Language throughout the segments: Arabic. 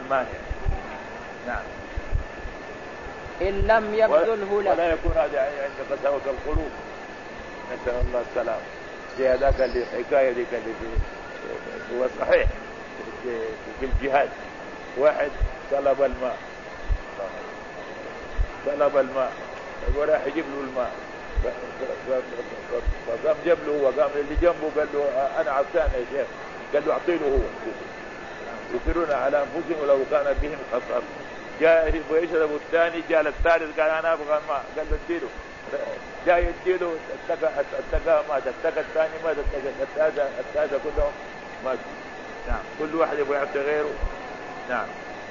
مانع. نعم. إن لم يبذله له. ولا يكون هذا عند قساوة القلوب، نسأل الله السلام. زي هذاك اللي الحكاية ذيك اللي هو صحيح في الجهاد، واحد طلب الماء وراح يجيب له الماء، فقام جاب له، وقام اللي جنبه قال له أنا عطشان يا شيخ، قال له أعطيله هو. يثيرون على أنفسهم ولو كان بهم خطر. جاء يبغى يشرب الثاني، جاء الثالث قال أنا أبغى الماء، قال له اديله. جاء يديله، اتقى مات، اتقى الثاني مات، الثالثة كلهم مات. نعم. كل واحد يبغى يعطي غيره. نعم.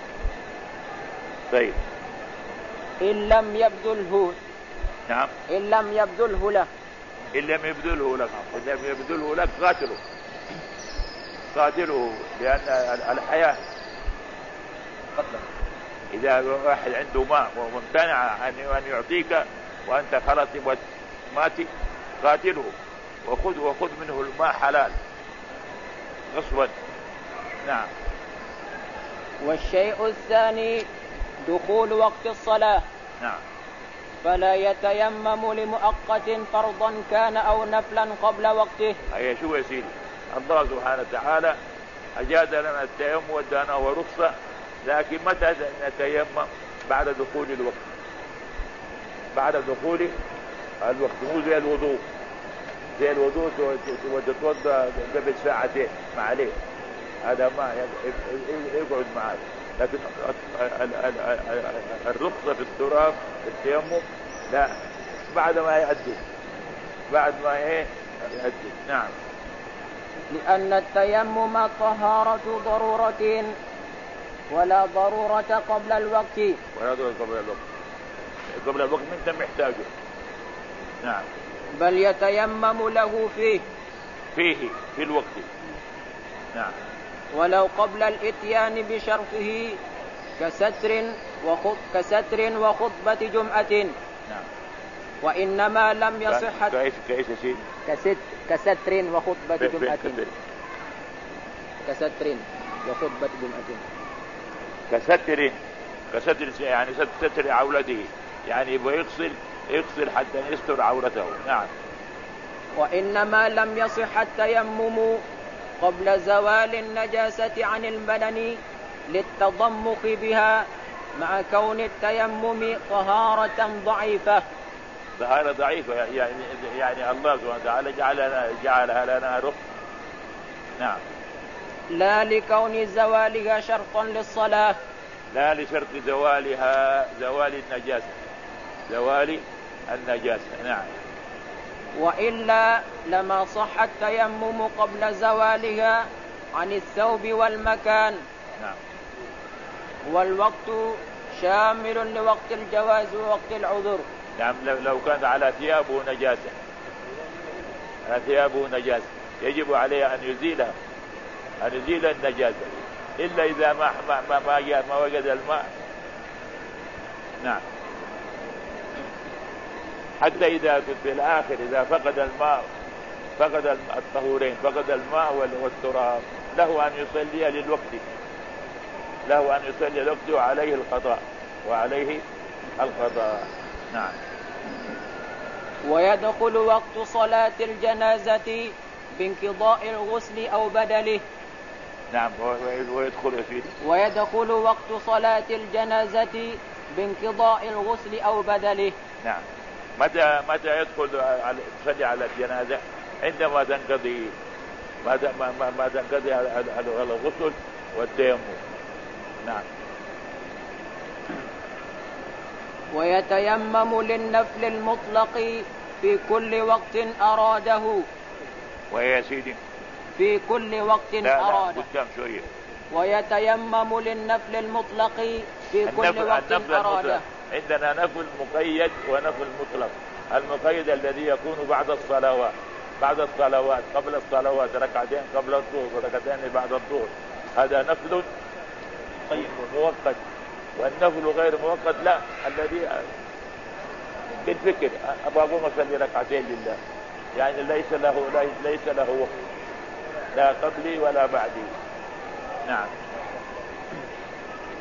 طيب. إن لم يبذله. نعم. إن لم يبذله له. إن لم يبذله لك، إن لم يبذله لك قاتله، لأن الحياة قتله. إذا واحد عنده ماء وممتنع أن يعطيك وأنت خلاص ماتي، قاتله وخذ منه الماء حلال غصبا. نعم. والشيء الثاني دخول وقت الصلاة. نعم. فلا يتيمم لمؤقت فرضا كان أو نفلا قبل وقته. أي شو يا سيدي، الله سبحانه وتعالى أجاد لنا التيمم وداناه رخصة، لكن متى نتيمم؟ بعد دخول الوقت. بعد دخول الوقت، مو زي الوضوء. زي الوضوء وتتوضا قبل ساعتين ما عليه، هذا ما يقعد معك. لكن الرخصة في التراب في التيمم لا، بعد ما يؤدي، بعد ما يؤدي. نعم. لأن التيمم طهارة ضرورة ولا ضرورة قبل الوقت. ولا ضرورة قبل الوقت من تم محتاجه. نعم. بل يتيمم له في الوقت. نعم. ولو قبل الاتيان بشرطه كستر وخطبة جمعة. نعم. وإنما لم يصح كيف شيء كستر وخطبة جمعة. كستر وخطبة جمعة. كستر يعني ستر عورته، يعني يبغى يغسل حتى يستر عورته. نعم. وإنما لم يصح التيمم قبل زوال النجاسة عن البدن للتضمخ بها، مع كون التيمم طهارة ضعيفة. طهارة ضعيفة يعني الله سبحانه وتعالى جعلها لنا رخصة. نعم. لا لكون زوالها شرطا للصلاة. لا لشرط زوال النجاسة. نعم. وإلا لما صح التيمم قبل زوالها عن الثوب والمكان. نعم. والوقت شامل لوقت الجواز ووقت العذر. نعم. لو كان على ثيابه نجاسة يجب عليه أن يزيل النجاسة، إلا إذا ما وجد الماء. نعم. حتى إذا في الآخر إذا فقد الطهورين، فقد الماء والتراب، له أن يصلي للوقت وعليه القضاء. نعم. ويدخل وقت صلاة الجنازة بانقضاء الغسل أو بدله. نعم. ويدخل وقت صلاة الجنازة بانقضاء الغسل أو بدله. نعم. متى يدخل تصلي على الجنازة؟ عندما تنقضي الغسل والتيمم. نعم. ويتيمم للنفل المطلق في كل وقت أراده. ويا سيدي في كل وقت أراده. ويتيمم للنفل المطلق في كل وقت أراده. عندنا نفل مقيد ونفل مطلق. المقيد الذي يكون بعد الصلوات قبل الصلوات، ركعتين قبل الظهر وركعتين بعد الظهر، هذا نفل مؤقت. والنفل غير مؤقت لا، الذي بالفكر أبغى أقوم أصلي ركعتين لله، يعني ليس له وقت، لا قبلي ولا بعدي. نعم.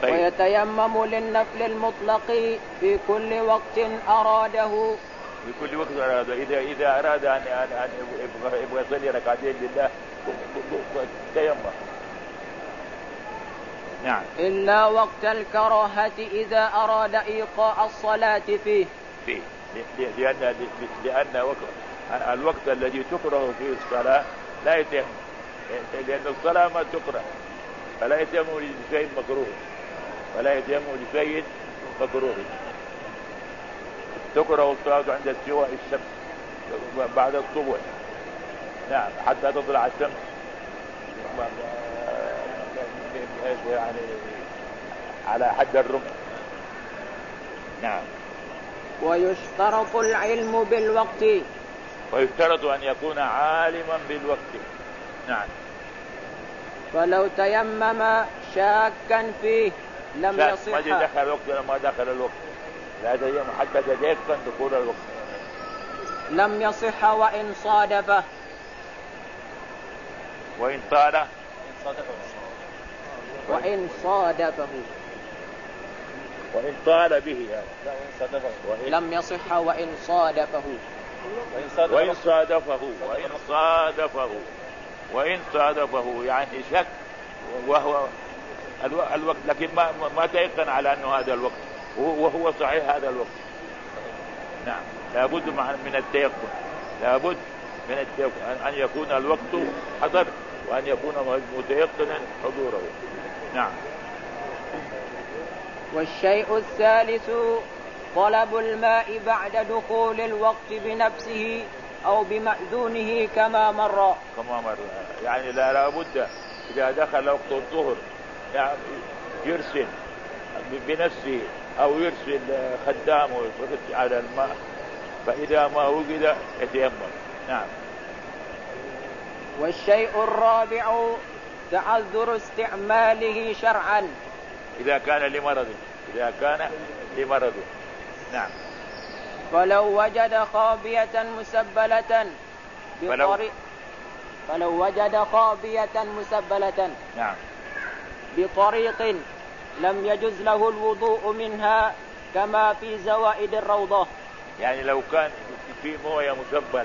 طيب. ويتيمم للنفل المطلق في كل وقت أراده. في كل وقت أراده، إذا أراد أن يبغى يصلي ركعتين لله تيمم. نعم. إلا وقت الكراهة إذا أراد إيقاع الصلاة فيه. لأن الوقت الذي تكره فيه الصلاة لا يتم، لأن الصلاة ما تكره، فلا يتم لشيء مكروه، ولا يتم لشيء مكروه. تكره الصلاة عند استواء الشمس بعد الصبح، نعم، حتى تطلع الشمس يعني على حد الرمح. نعم. ويشترط العلم بالوقت. ويشترط أن يكون عالما بالوقت. نعم. فلو تيمم شاكا فيه لم يصح. ما دخل الوقت ولا ما دخل الوقت، لا تيمم حتى تتيقن دخول الوقت. لم يصح وإن صادفه. وإن طال. وإن صادفه. وإن طال به لم يصح وإن صادفه. وإن صادفه يعني شك وهو الوقت، لكن ما تيقن على أنه هذا الوقت وهو صحيح هذا الوقت. نعم. لابد من التيقن، لابد من التيقن أن يكون الوقت حضر وأن يكون متيقنا حضوره. نعم. والشيء الثالث طلب الماء بعد دخول الوقت بنفسه أو بمأذونه كما مر. يعني لا بد إذا دخل وقت الظهر يعني يرسل بنفسه أو يرسل خدامه على الماء، فإذا ما وجد يتيمم. نعم. والشيء الرابع تعذر استعماله شرعا إذا كان لمرض. نعم. فلو وجد خابية مسبلة نعم. بطريق لم يجز له الوضوء منها كما في زوائد الروضة. يعني لو كان في موية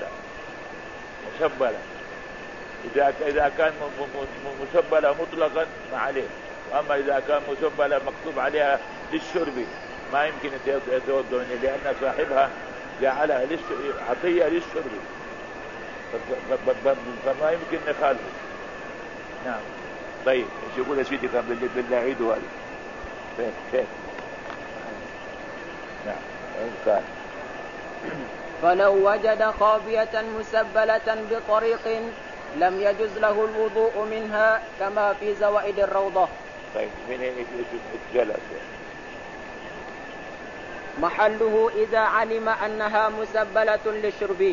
مسبلة إذا كان مسبلة مطلقا ما عليه، وأما إذا كان مسبلة مكتوب عليها للشرب ما يمكن يتوضأ منه، لأن صاحبها جعلها عطية للشرب، فما يمكن نخالفه. نعم. طيب ايش يقول يا سيدي؟ كان بالله عيدوا هذا فين. نعم. فلو وجد خابية مسبلة بطريق لم يجز له الوضوء منها كما في زوائد الروضة. طيب من جلس محله إذا علم أنها مسبلة للشرب.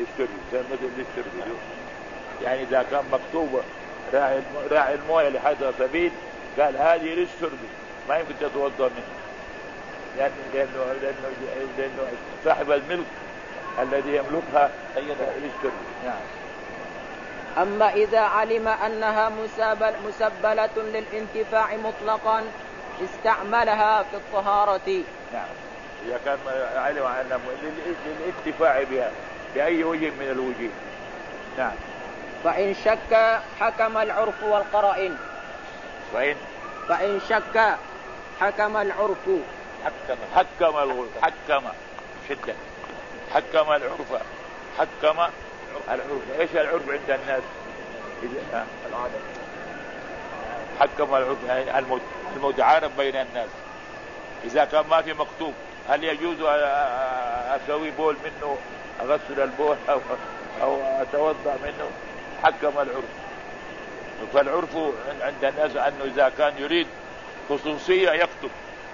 يعني إذا كان مكتوب راعي المويه لحد سبيل قال هذه للشرب ما يمكن تتوضا منه، لأنه صاحب الملك الذي يملكها للشرب. نعم. أما إذا علم أنها مسبلة للانتفاع مطلقا استعملها في الطهارة. نعم. إذا كان علم أنها للانتفاع بها بأي وجه من الوجوه. نعم. فإن شك حكم العرف والقرائن. فإن شك حكم العرف. حكم العرف. ايش العرف عند الناس؟ حكم العرف يعني المتعارف بين الناس. اذا كان ما في مكتوب هل يجوز اسوي بول منه، اغسل البول او اتوضا منه، حكم العرف. فالعرف عند الناس انه اذا كان يريد خصوصية يكتب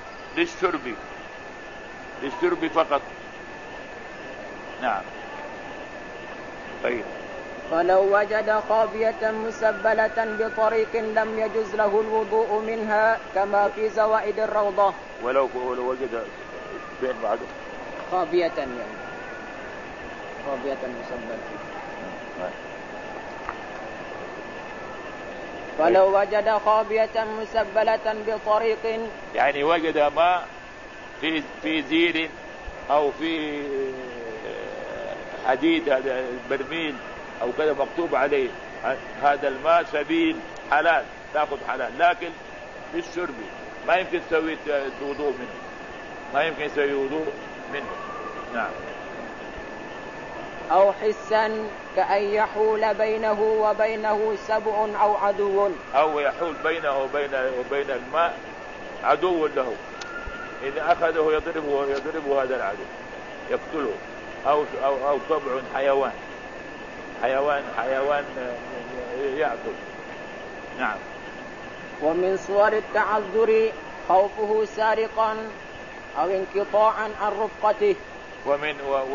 للشرب فقط. نعم. طيب. فلو وجد خابية مسبلة بطريق لم يجز له الوضوء منها كما في زوائد الروضة. ولو وجد بين بعده خابية مسبلة. فلو وجد خابية مسبلة بطريق، يعني وجد ماء في زير أو في حديد، هذا برميل أو كذا مكتوب عليه هذا الماء سبيل حلال، تأخذ حلال، لكن في الشرب ما يمكن تسوي وضوء منه، ما يمكن يسوي وضوء منه. نعم. أو حسا كأن يحول بينه وبينه سبع أو عدو، أو يحول بينه وبين الماء عدو له، إذا أخذه يضربه هذا العدو يقتله، أو سبع حيوان يأكل. نعم. ومن صور التعذر خوفه سارقا أو انقطاعا عن رفقته. ومن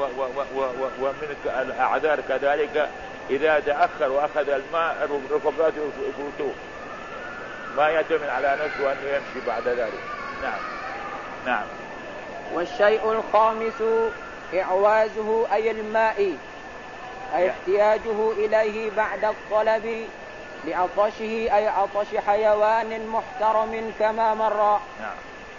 الأعذار كذلك إذا تأخر وأخذ الماء رفقاته يفوتوه، ما يتمن على نفسه أنه يمشي بعد ذلك. نعم. نعم. والشيء الخامس إعوازه أي الماء، أي احتياجه إليه بعد الطلب لعطشه، أي عطش حيوان محترم كما مر. نعم.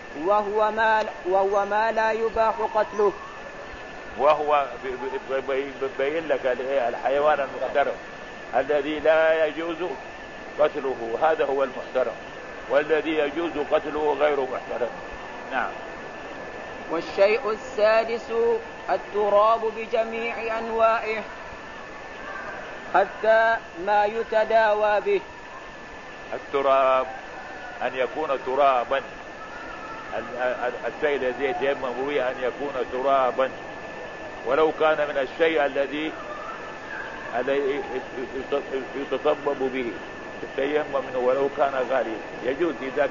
وهو ما لا يباح قتله. وهو بين لك الحيوان المحترم الذي لا يجوز قتله، هذا هو المحترم، والذي يجوز قتله غير محترم. نعم. والشيء السادس التراب بجميع أنواعه حتى ما يتداوى به. التراب أن يكون ترابا، الشيء الذي يتيمم به أن يكون ترابا، ولو كان من الشيء الذي يتصبب به التيمم منه ولو كان غاليا، يجوز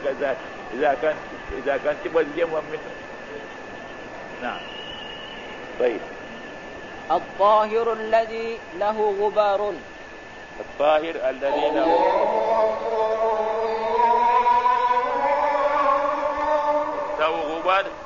إذا كان تبغى تتيمم منه. نعم. طيب. الطاهر الذي له غبار. الطاهر الذي له غبار